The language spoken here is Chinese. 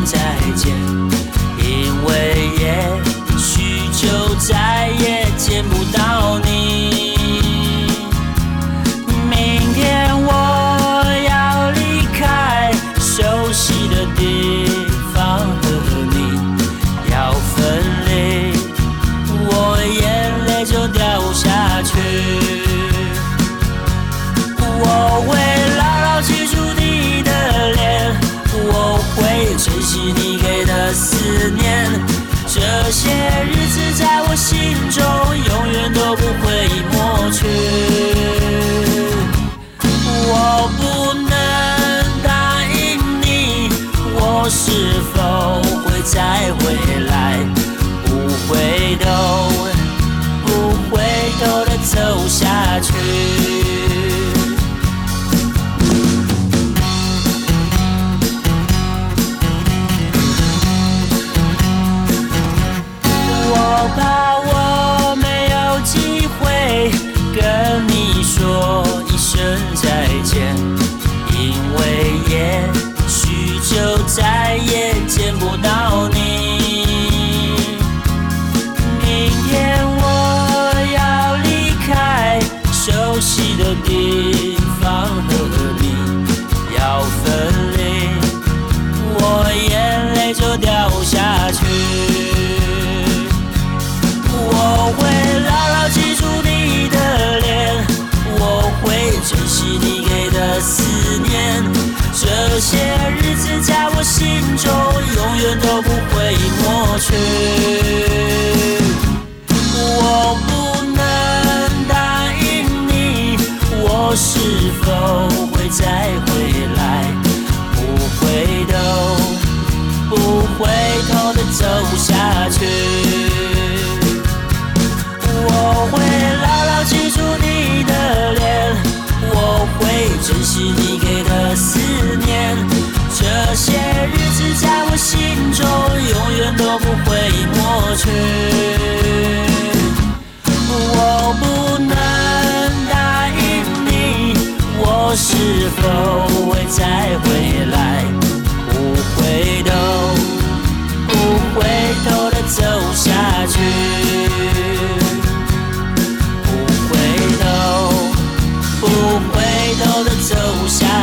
再见，因为也许就再也见不到你。明天我要离开熟悉的地方，和你要分离，我眼泪就掉下去。我会牢牢记住你的脸，我会珍惜你给的思念，这些日子在我心中永远都不会抹去。我不能答应你，我是否会再回来，不回头，不回头的走下去。我怕我没有机会跟你说一声再见，因为也许就再也见不到你。明天我要离开熟悉的地方，和你要分离，我眼泪就掉下去。我会牢牢记住你的脸，我会珍惜你给的思念，这些日子在我心中永远都不会抹去。我不能答应你，我是否会再回来，不回头，不回头的走下去。我会牢牢记住你的脸，我会珍惜你给的思念，这些日子在我心中永远都不会抹去。我不能答应你，我是否会再回来，不回头，不回头的走下去。不回头的走下